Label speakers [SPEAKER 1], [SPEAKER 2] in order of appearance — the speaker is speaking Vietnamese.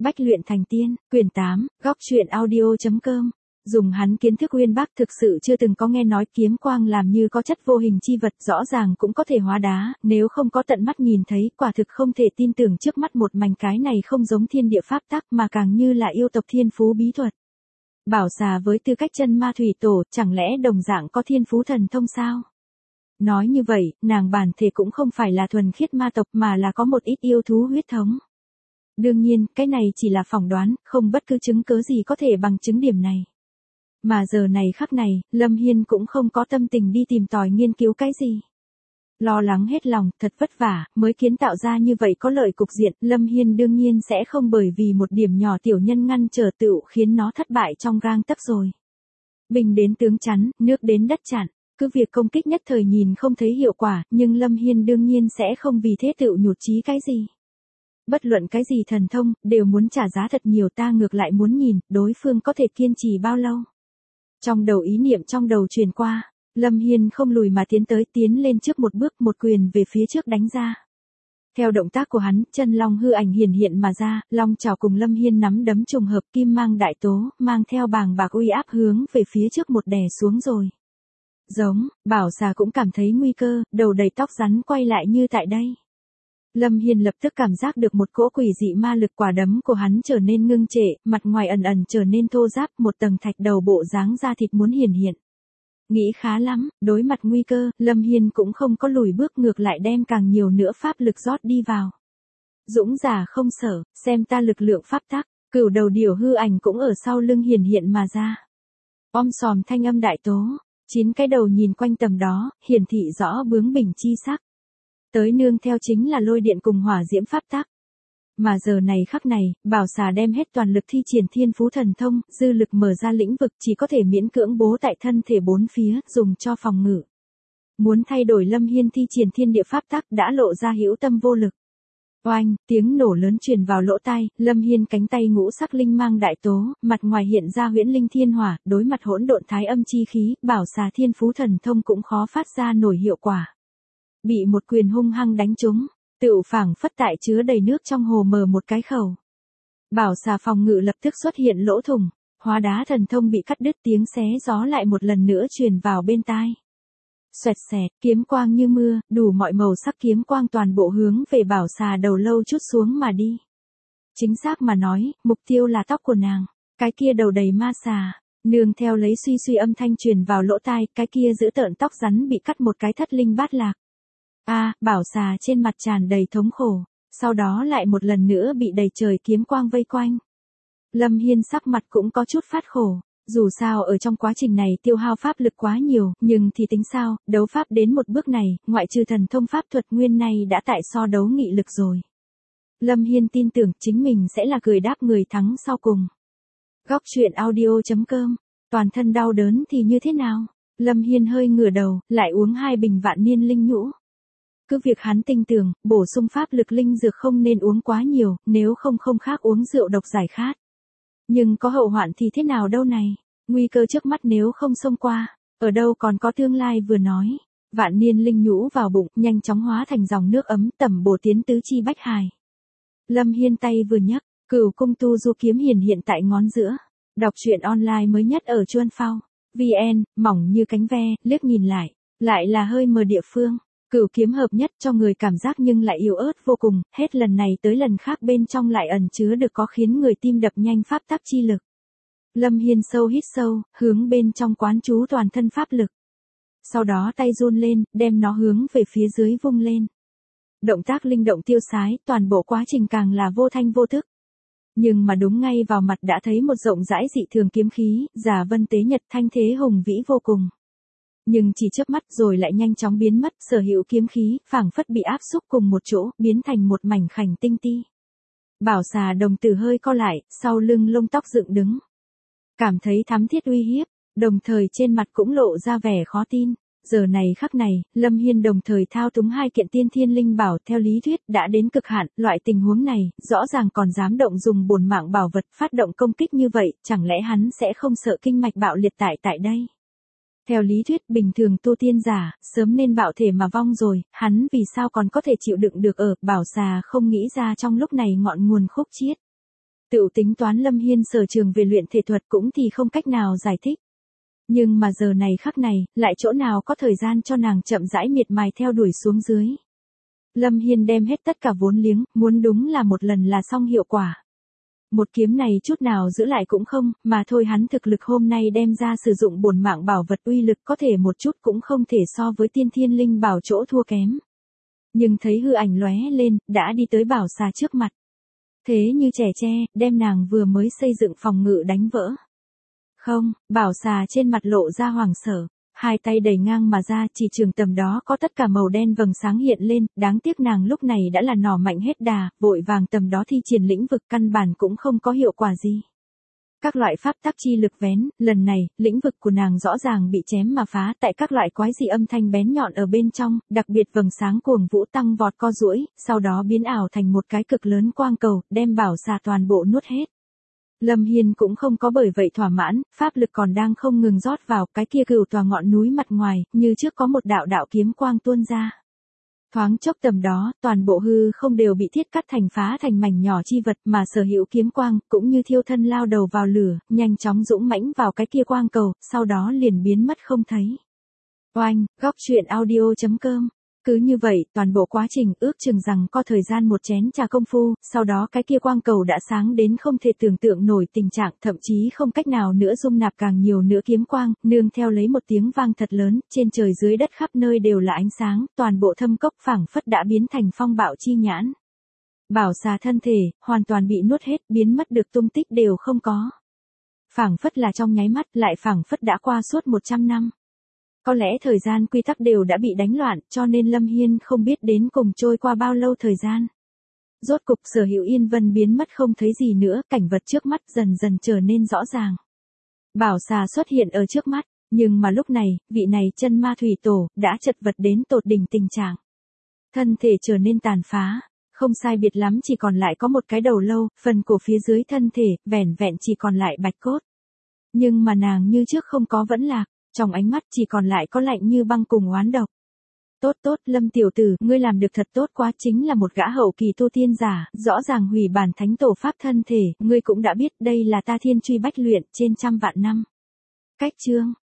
[SPEAKER 1] Bách luyện thành tiên, quyển 8, góc truyện audio.com. Dùng hắn kiến thức uyên bác thực sự chưa từng có nghe nói kiếm quang làm như có chất vô hình chi vật rõ ràng cũng có thể hóa đá, nếu không có tận mắt nhìn thấy quả thực không thể tin tưởng trước mắt một mảnh cái này không giống thiên địa pháp tắc mà càng như là yêu tộc thiên phú bí thuật. Bảo xà với tư cách chân ma thủy tổ chẳng lẽ đồng dạng có thiên phú thần thông sao? Nói như vậy, nàng bản thể cũng không phải là thuần khiết ma tộc mà là có một ít yêu thú huyết thống. Đương nhiên, cái này chỉ là phỏng đoán, không bất cứ chứng cớ gì có thể bằng chứng điểm này. Mà giờ này khắc này, Lâm Hiên cũng không có tâm tình đi tìm tòi nghiên cứu cái gì. Lo lắng hết lòng, thật vất vả, mới kiến tạo ra như vậy có lợi cục diện, Lâm Hiên đương nhiên sẽ không bởi vì một điểm nhỏ tiểu nhân ngăn trở tựu khiến nó thất bại trong gang tấc rồi. Bình đến tướng chắn, nước đến đất chặn, cứ việc công kích nhất thời nhìn không thấy hiệu quả, nhưng Lâm Hiên đương nhiên sẽ không vì thế tựu nhụt chí cái gì. Bất luận cái gì thần thông, đều muốn trả giá thật nhiều, ta ngược lại muốn nhìn, đối phương có thể kiên trì bao lâu. Trong đầu ý niệm trong đầu truyền qua, Lâm Hiên không lùi mà tiến lên trước một bước, một quyền về phía trước đánh ra. Theo động tác của hắn, chân long hư ảnh hiển hiện mà ra, long chảo cùng Lâm Hiên nắm đấm trùng hợp, kim mang đại tố, mang theo bàng bạc uy áp hướng về phía trước một đè xuống rồi. Giống, bảo xà cũng cảm thấy nguy cơ, đầu đầy tóc rắn quay lại như tại đây. Lâm Hiên lập tức cảm giác được một cỗ quỷ dị ma lực, quả đấm của hắn trở nên ngưng trệ, mặt ngoài ẩn ẩn trở nên thô ráp, một tầng thạch đầu bộ dáng da thịt muốn hiển hiện. Nghĩ khá lắm, đối mặt nguy cơ, Lâm Hiên cũng không có lùi bước, ngược lại đem càng nhiều nữa pháp lực rót đi vào. Dũng giả không sợ, xem ta lực lượng pháp tắc, cửu đầu điểu hư ảnh cũng ở sau lưng hiển hiện mà ra. Om sòm thanh âm đại tố, 9 cái đầu nhìn quanh tầm đó, hiển thị rõ bướng bỉnh chi sắc. Tới nương theo chính là lôi điện cùng hỏa diễm pháp tắc. Mà giờ này khắc này, bảo xà đem hết toàn lực thi triển thiên phú thần thông, dư lực mở ra lĩnh vực chỉ có thể miễn cưỡng bố tại thân thể bốn phía, dùng cho phòng ngự. Muốn thay đổi Lâm Hiên thi triển thiên địa pháp tắc đã lộ ra hữu tâm vô lực. Oanh, tiếng nổ lớn truyền vào lỗ tai, Lâm Hiên cánh tay ngũ sắc linh mang đại tố, mặt ngoài hiện ra huyễn linh thiên hỏa, đối mặt hỗn độn thái âm chi khí, bảo xà thiên phú thần thông cũng khó phát ra nổi hiệu quả. Bị một quyền hung hăng đánh trúng, tựu phảng phất tại chứa đầy nước trong hồ mở một cái khẩu. Bảo xà phòng ngự lập tức xuất hiện lỗ thủng, hóa đá thần thông bị cắt đứt, tiếng xé gió lại một lần nữa truyền vào bên tai. Xoẹt xẹt, kiếm quang như mưa, đủ mọi màu sắc kiếm quang toàn bộ hướng về bảo xà đầu lâu chút xuống mà đi. Chính xác mà nói, mục tiêu là tóc của nàng, cái kia đầu đầy ma xà, nương theo lấy suy suy âm thanh truyền vào lỗ tai, cái kia giữ tợn tóc rắn bị cắt một cái thất linh bát lạc. Bảo xà trên mặt tràn đầy thống khổ, sau đó lại một lần nữa bị đầy trời kiếm quang vây quanh. Lâm Hiên sắc mặt cũng có chút phát khổ, dù sao ở trong quá trình này tiêu hao pháp lực quá nhiều, nhưng thì tính sao, đấu pháp đến một bước này, ngoại trừ thần thông pháp thuật nguyên này đã tại so đấu nghị lực rồi. Lâm Hiên tin tưởng chính mình sẽ là cười đáp người thắng sau cùng. Góc truyện audio.com, toàn thân đau đớn thì như thế nào? Lâm Hiên hơi ngửa đầu, lại uống 2 bình vạn niên linh nhũ. Cứ việc hắn tin tưởng, bổ sung pháp lực linh dược không nên uống quá nhiều, nếu không khác uống rượu độc giải khát. Nhưng có hậu hoạn thì thế nào đâu này, nguy cơ trước mắt nếu không xông qua, ở đâu còn có tương lai vừa nói. Vạn niên linh nhũ vào bụng, nhanh chóng hóa thành dòng nước ấm tẩm bổ tiến tứ chi bách hài. Lâm Hiên tay vừa nhấc, Cửu Cung Tu Du kiếm hiển hiện tại ngón giữa. Đọc truyện online mới nhất ở Chuan Phao VN, mỏng như cánh ve, liếc nhìn lại là hơi mờ địa phương. Cửu kiếm hợp nhất cho người cảm giác nhưng lại yếu ớt vô cùng, hết lần này tới lần khác bên trong lại ẩn chứa được có khiến người tim đập nhanh pháp tắc chi lực. Lâm Hiên sâu hít sâu, hướng bên trong quán chú toàn thân pháp lực. Sau đó tay run lên, đem nó hướng về phía dưới vung lên. Động tác linh động tiêu sái, toàn bộ quá trình càng là vô thanh vô thức. Nhưng mà đúng ngay vào mặt đã thấy một rộng rãi dị thường kiếm khí, giả vân tế nhật, thanh thế hùng vĩ vô cùng. Nhưng chỉ chớp mắt rồi lại nhanh chóng biến mất, sở hữu kiếm khí, phảng phất bị áp xúc cùng một chỗ, biến thành một mảnh khảnh tinh ti. Bảo xà đồng tử hơi co lại, sau lưng lông tóc dựng đứng. Cảm thấy thắm thiết uy hiếp, đồng thời trên mặt cũng lộ ra vẻ khó tin. Giờ này khắc này, Lâm Hiên đồng thời thao túng 2 kiện tiên thiên linh bảo theo lý thuyết đã đến cực hạn, loại tình huống này, rõ ràng còn dám động dùng bổn mạng bảo vật phát động công kích như vậy, chẳng lẽ hắn sẽ không sợ kinh mạch bạo liệt tại đây? Theo lý thuyết bình thường tu tiên giả, sớm nên bạo thể mà vong rồi, hắn vì sao còn có thể chịu đựng được ở, bảo xà không nghĩ ra trong lúc này ngọn nguồn khúc chiết. Tựu tính toán Lâm Hiên sở trường về luyện thể thuật cũng thì không cách nào giải thích. Nhưng mà giờ này khắc này, lại chỗ nào có thời gian cho nàng chậm rãi miệt mài theo đuổi xuống dưới. Lâm Hiên đem hết tất cả vốn liếng, muốn đúng là một lần là xong hiệu quả. Một kiếm này chút nào giữ lại cũng không, mà thôi hắn thực lực hôm nay đem ra sử dụng bổn mạng bảo vật uy lực có thể một chút cũng không thể so với tiên thiên linh bảo chỗ thua kém. Nhưng thấy hư ảnh lóe lên, đã đi tới bảo xà trước mặt. Thế như trẻ tre, đem nàng vừa mới xây dựng phòng ngự đánh vỡ. Không, bảo xà trên mặt lộ ra hoảng sợ, hai tay đẩy ngang mà ra, chỉ trường tầm đó có tất cả màu đen vầng sáng hiện lên, đáng tiếc nàng lúc này đã là nỏ mạnh hết đà, vội vàng tầm đó thi triển lĩnh vực căn bản cũng không có hiệu quả gì. Các loại pháp tắc chi lực vén, lần này, lĩnh vực của nàng rõ ràng bị chém mà phá tại các loại quái dị âm thanh bén nhọn ở bên trong, đặc biệt vầng sáng cuồng vũ tăng vọt co duỗi, sau đó biến ảo thành một cái cực lớn quang cầu, đem bảo xà toàn bộ nuốt hết. Lâm Hiên cũng không có bởi vậy thỏa mãn, pháp lực còn đang không ngừng rót vào cái kia cửu tòa ngọn núi mặt ngoài, như trước có một đạo đạo kiếm quang tuôn ra. Thoáng chốc tầm đó, toàn bộ hư không đều bị thiết cắt thành phá thành mảnh nhỏ chi vật mà sở hữu kiếm quang, cũng như thiêu thân lao đầu vào lửa, nhanh chóng dũng mãnh vào cái kia quang cầu, sau đó liền biến mất không thấy. Oanh, góc truyện audio.com. Cứ như vậy, toàn bộ quá trình ước chừng rằng có thời gian một chén trà công phu, sau đó cái kia quang cầu đã sáng đến không thể tưởng tượng nổi tình trạng, thậm chí không cách nào nữa dung nạp càng nhiều nữa kiếm quang, nương theo lấy một tiếng vang thật lớn, trên trời dưới đất khắp nơi đều là ánh sáng, toàn bộ thâm cốc phảng phất đã biến thành phong bạo chi nhãn. Bảo xà thân thể, hoàn toàn bị nuốt hết, biến mất được tung tích đều không có. Phảng phất là trong nháy mắt, lại phảng phất đã qua suốt 100 năm. Có lẽ thời gian quy tắc đều đã bị đánh loạn, cho nên Lâm Hiên không biết đến cùng trôi qua bao lâu thời gian. Rốt cục sở hữu yên vân biến mất không thấy gì nữa, cảnh vật trước mắt dần dần trở nên rõ ràng. Bảo xà xuất hiện ở trước mắt, nhưng mà lúc này, vị này chân ma thủy tổ, đã chật vật đến tột đỉnh tình trạng. Thân thể trở nên tàn phá, không sai biệt lắm chỉ còn lại có một cái đầu lâu, phần cổ phía dưới thân thể, vẻn vẹn chỉ còn lại bạch cốt. Nhưng mà nàng như trước không có vẫn lạc. Trong ánh mắt chỉ còn lại có lạnh như băng cùng oán độc. Tốt tốt, Lâm tiểu tử, ngươi làm được thật tốt quá, chính là một gã hậu kỳ tu tiên giả, rõ ràng hủy bản thánh tổ pháp thân thể, ngươi cũng đã biết đây là ta thiên truy bách luyện, trên trăm vạn năm. Cách chương.